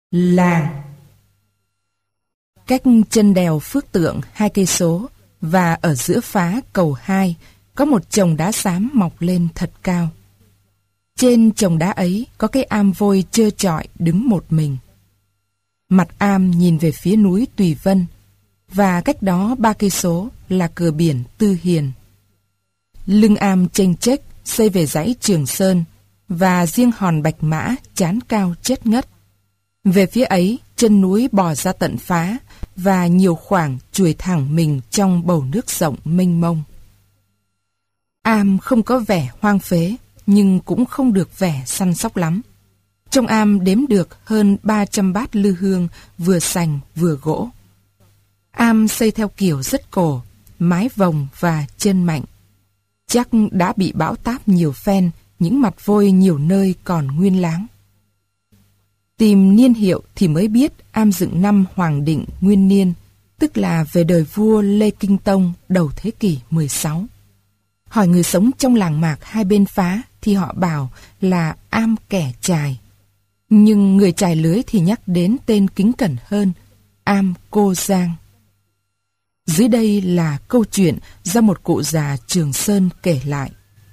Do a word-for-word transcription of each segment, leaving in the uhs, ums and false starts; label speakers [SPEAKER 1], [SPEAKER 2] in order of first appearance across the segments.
[SPEAKER 1] Làng. Cách chân đèo Phước Tượng hai cây số và ở giữa phá cầu hai có một chồng đá xám mọc lên thật cao. Trên chồng đá ấy có cái am vôi trơ trọi đứng một mình. Mặt am nhìn về phía núi Tùy Vân và cách đó ba cây số là cửa biển Tư Hiền. Lưng am chênh chếch xây về dãy Trường Sơn và riêng hòn Bạch Mã chán cao chết ngất. Về phía ấy, chân núi bò ra tận phá và nhiều khoảng chuồi thẳng mình trong bầu nước rộng mênh mông. Am không có vẻ hoang phế, nhưng cũng không được vẻ săn sóc lắm. Trong am đếm được hơn ba trăm bát lư hương, vừa sành vừa gỗ. Am xây theo kiểu rất cổ, mái vòng và chân mạnh. Chắc đã bị bão táp nhiều phen, những mặt vôi nhiều nơi còn nguyên láng. Tìm niên hiệu thì mới biết am dựng năm Hoàng Định Nguyên Niên, tức là về đời vua Lê Kinh Tông đầu thế kỷ mười sáu. Hỏi người sống trong làng mạc hai bên phá thì họ bảo là am kẻ chài. Nhưng người chài lưới thì nhắc đến tên kính cẩn hơn, am Cô Giang. Dưới đây là câu chuyện do một cụ già Trường Sơn kể lại.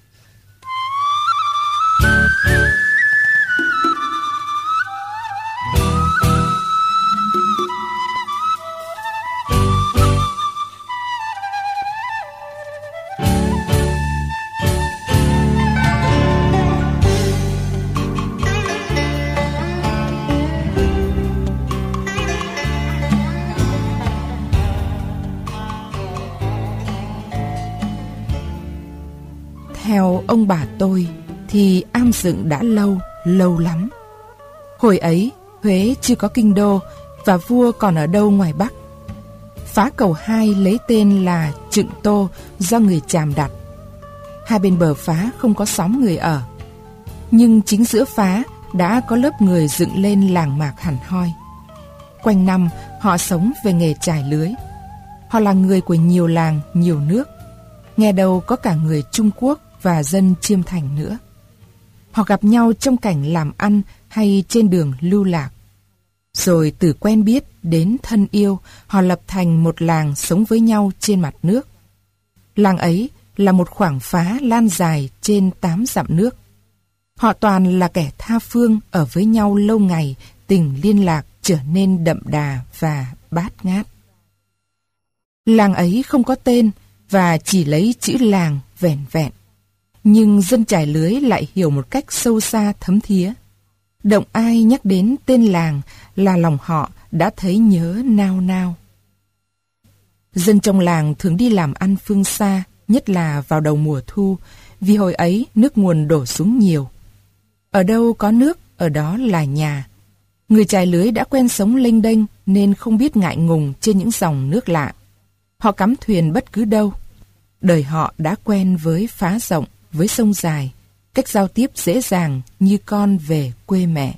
[SPEAKER 1] Theo ông bà tôi thì am dựng đã lâu, lâu lắm. Hồi ấy, Huế chưa có kinh đô và vua còn ở đâu ngoài Bắc. Phá cầu hai lấy tên là Trựng Tô do người Chàm đặt. Hai bên bờ phá không có xóm người ở. Nhưng chính giữa phá đã có lớp người dựng lên làng mạc hẳn hoi. Quanh năm họ sống về nghề chài lưới. Họ là người của nhiều làng, nhiều nước. Nghe đâu có cả người Trung Quốc và dân Chiêm Thành nữa. Họ gặp nhau trong cảnh làm ăn hay trên đường lưu lạc. Rồi từ quen biết đến thân yêu, họ lập thành một làng sống với nhau trên mặt nước. Làng ấy là một khoảng phá lan dài trên tám dặm nước. Họ toàn là kẻ tha phương ở với nhau lâu ngày, tình liên lạc trở nên đậm đà và bát ngát. Làng ấy không có tên và chỉ lấy chữ làng vẻn vẹn. Nhưng dân chài lưới lại hiểu một cách sâu xa thấm thía. Động ai nhắc đến tên làng là lòng họ đã thấy nhớ nao nao. Dân trong làng thường đi làm ăn phương xa, nhất là vào đầu mùa thu, vì hồi ấy nước nguồn đổ xuống nhiều. Ở đâu có nước, ở đó là nhà. Người chài lưới đã quen sống lênh đênh nên không biết ngại ngùng trên những dòng nước lạ. Họ cắm thuyền bất cứ đâu. Đời họ đã quen với phá rộng, với sông dài, cách giao tiếp dễ dàng như con về quê mẹ.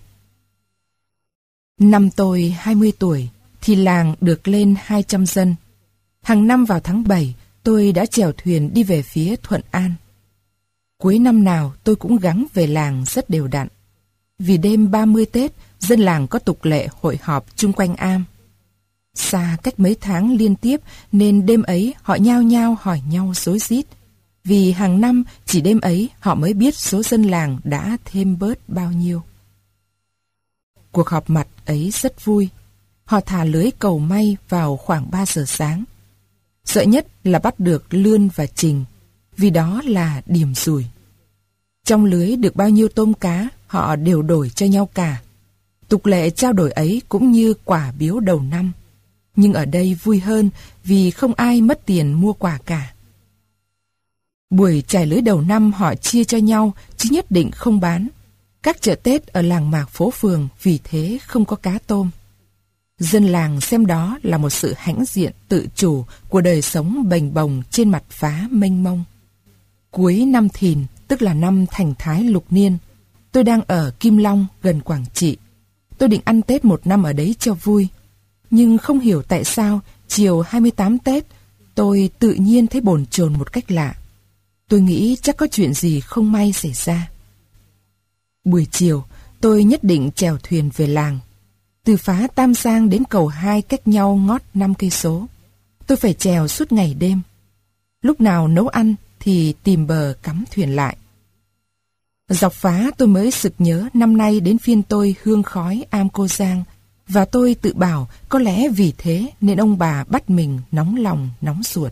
[SPEAKER 1] Năm tôi hai mươi tuổi thì làng được lên hai trăm dân. Hàng năm vào tháng bảy tôi đã chèo thuyền đi về phía Thuận An. Cuối năm nào tôi cũng gắng về làng rất đều đặn. Vì đêm ba mươi Tết, dân làng có tục lệ hội họp chung quanh am. Xa cách mấy tháng liên tiếp nên đêm ấy họ nhao nhao hỏi nhau rối rít. Vì hàng năm chỉ đêm ấy họ mới biết số dân làng đã thêm bớt bao nhiêu. Cuộc họp mặt ấy rất vui. Họ thả lưới cầu may vào khoảng ba giờ sáng. Sợ nhất là bắt được Lươn và Trình, vì đó là điểm rủi. Trong lưới được bao nhiêu tôm cá, họ đều đổi cho nhau cả. Tục lệ trao đổi ấy cũng như quả biếu đầu năm. Nhưng ở đây vui hơn vì không ai mất tiền mua quà cả. Buổi chài lưới đầu năm họ chia cho nhau, chứ nhất định không bán. Các chợ Tết ở làng mạc phố phường vì thế không có cá tôm. Dân làng xem đó là một sự hãnh diện tự chủ của đời sống bềnh bồng trên mặt phá mênh mông. Cuối năm Thìn, tức là năm Thành Thái Lục Niên, tôi đang ở Kim Long gần Quảng Trị. Tôi định ăn Tết một năm ở đấy cho vui. Nhưng không hiểu tại sao chiều hai mươi tám Tết tôi tự nhiên thấy bồn chồn một cách lạ. Tôi nghĩ chắc có chuyện gì không may xảy ra. Buổi chiều tôi nhất định chèo thuyền về làng. Từ phá Tam Giang đến cầu hai cách nhau ngót năm cây số. Tôi phải chèo suốt ngày đêm. Lúc nào nấu ăn thì tìm bờ cắm thuyền lại. Dọc phá tôi mới sực nhớ năm nay đến phiên tôi hương khói am Cô Giang, và tôi tự bảo có lẽ vì thế nên ông bà bắt mình nóng lòng nóng ruột.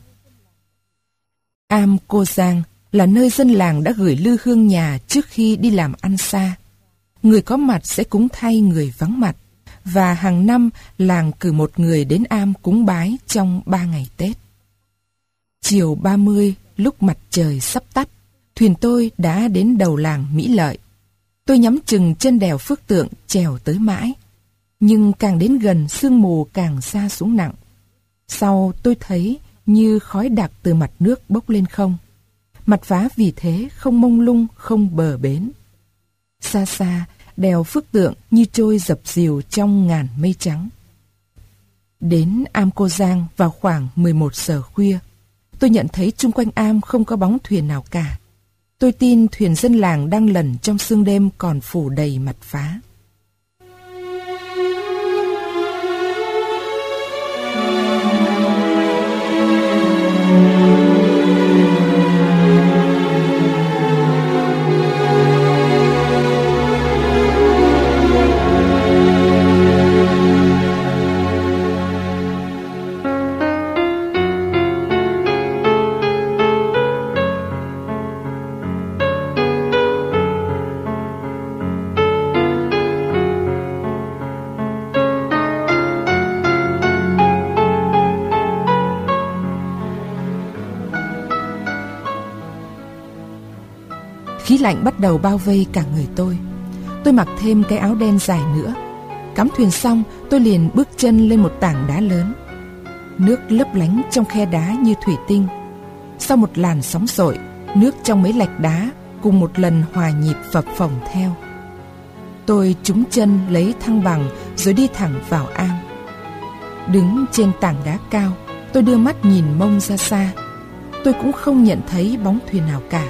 [SPEAKER 1] Am Cô Giang là nơi dân làng đã gửi lư hương nhà trước khi đi làm ăn xa. Người có mặt sẽ cúng thay người vắng mặt, và hàng năm làng cử một người đến am cúng bái trong ba ngày Tết. Chiều ba mươi, lúc mặt trời sắp tắt, thuyền tôi đã đến đầu làng Mỹ Lợi. Tôi nhắm chừng chân đèo Phước Tượng trèo tới mãi, nhưng càng đến gần sương mù càng xa xuống nặng. Sau tôi thấy như khói đặc từ mặt nước bốc lên không. Mặt phá vì thế không mông lung, không bờ bến. Xa xa, đèo Phước Tượng như trôi dập dìu trong ngàn mây trắng. Đến am Cô Giang vào khoảng mười một giờ khuya. Tôi nhận thấy chung quanh am không có bóng thuyền nào cả. Tôi tin thuyền dân làng đang lẩn trong sương đêm còn phủ đầy mặt phá. Khí lạnh bắt đầu bao vây cả người tôi. Tôi mặc thêm cái áo đen dài nữa. Cắm thuyền xong, tôi liền bước chân lên một tảng đá lớn. Nước lấp lánh trong khe đá như thủy tinh. Sau một làn sóng dội, nước trong mấy lạch đá cùng một lần hòa nhịp phập phồng theo. Tôi trúng chân lấy thăng bằng rồi đi thẳng vào am. Đứng trên tảng đá cao, tôi đưa mắt nhìn mông ra xa. Tôi cũng không nhận thấy bóng thuyền nào cả.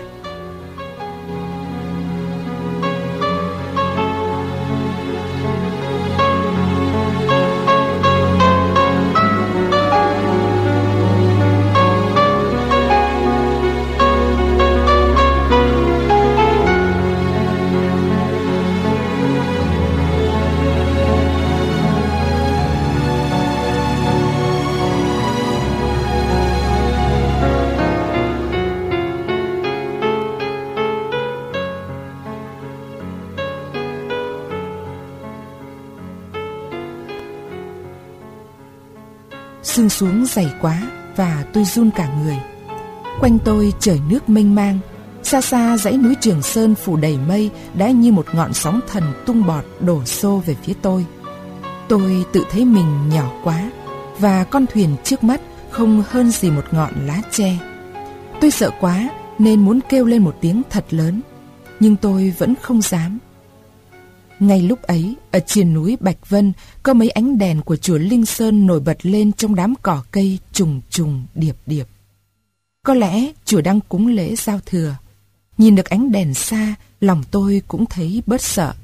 [SPEAKER 1] Sương xuống dày quá và tôi run cả người. Quanh tôi trời nước mênh mang. Xa xa dãy núi Trường Sơn phủ đầy mây đã như một ngọn sóng thần tung bọt đổ xô về phía tôi. Tôi tự thấy mình nhỏ quá, và con thuyền trước mắt không hơn gì một ngọn lá tre. Tôi sợ quá nên muốn kêu lên một tiếng thật lớn, nhưng tôi vẫn không dám. Ngay lúc ấy, ở triền núi Bạch Vân, có mấy ánh đèn của chùa Linh Sơn nổi bật lên trong đám cỏ cây trùng trùng điệp điệp. Có lẽ chùa đang cúng lễ giao thừa. Nhìn được ánh đèn xa, lòng tôi cũng thấy bớt sợ.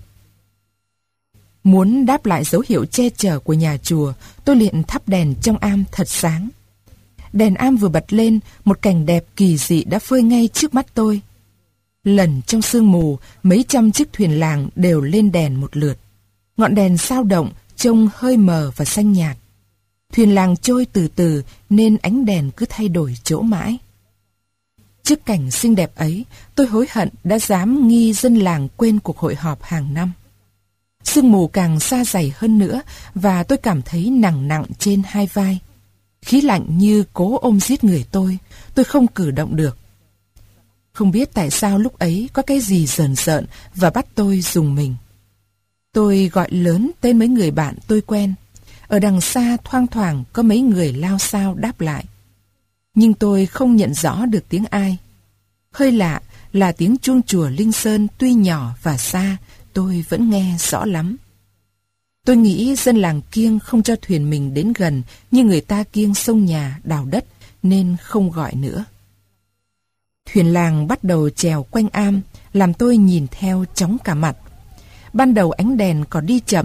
[SPEAKER 1] Muốn đáp lại dấu hiệu che chở của nhà chùa, tôi liền thắp đèn trong am thật sáng. Đèn am vừa bật lên, một cảnh đẹp kỳ dị đã phơi ngay trước mắt tôi. Lẩn trong sương mù, mấy trăm chiếc thuyền làng đều lên đèn một lượt. Ngọn đèn sao động, trông hơi mờ và xanh nhạt. Thuyền làng trôi từ từ nên ánh đèn cứ thay đổi chỗ mãi. Trước cảnh xinh đẹp ấy, tôi hối hận đã dám nghi dân làng quên cuộc hội họp hàng năm. Sương mù càng sa dày hơn nữa và tôi cảm thấy nặng nặng trên hai vai. Khí lạnh như cố ôm giết người tôi, tôi không cử động được. Không biết tại sao lúc ấy có cái gì rờn rợn và bắt tôi rùng mình. Tôi gọi lớn tên mấy người bạn tôi quen. Ở đằng xa thoang thoảng có mấy người lao xao đáp lại. Nhưng tôi không nhận rõ được tiếng ai. Hơi lạ là tiếng chuông chùa Linh Sơn tuy nhỏ và xa, tôi vẫn nghe rõ lắm. Tôi nghĩ dân làng kiêng không cho thuyền mình đến gần như người ta kiêng sông nhà đào đất nên không gọi nữa. Thuyền làng bắt đầu chèo quanh am, làm tôi nhìn theo chóng cả mặt. Ban đầu ánh đèn còn đi chậm,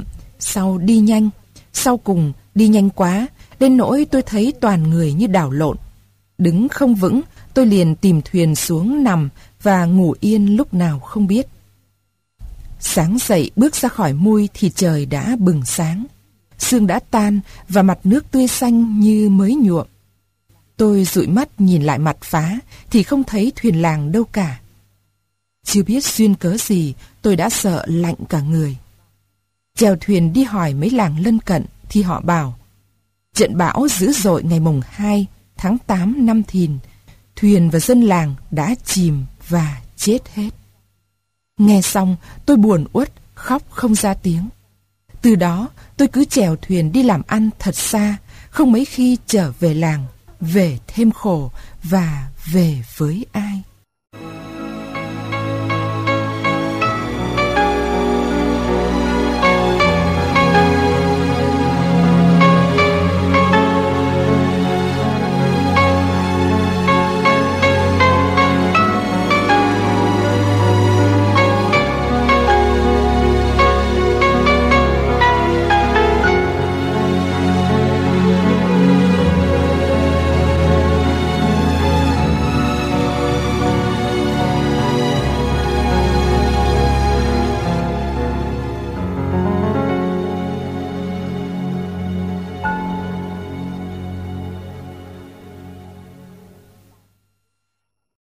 [SPEAKER 1] sau đi nhanh, sau cùng đi nhanh quá, đến nỗi tôi thấy toàn người như đảo lộn. Đứng không vững, tôi liền tìm thuyền xuống nằm và ngủ yên lúc nào không biết. Sáng dậy bước ra khỏi mui thì trời đã bừng sáng. Sương đã tan và mặt nước tươi xanh như mới nhuộm. Tôi dụi mắt nhìn lại mặt phá thì không thấy thuyền làng đâu cả. Chưa biết duyên cớ gì, tôi đã sợ lạnh cả người. Chèo thuyền đi hỏi mấy làng lân cận thì họ bảo trận bão dữ dội ngày mùng hai tháng tám năm Thìn, thuyền và dân làng đã chìm và chết hết. Nghe xong tôi buồn uất, khóc không ra tiếng. Từ đó tôi cứ chèo thuyền đi làm ăn thật xa, không mấy khi trở về làng, về thêm khổ và về với ai.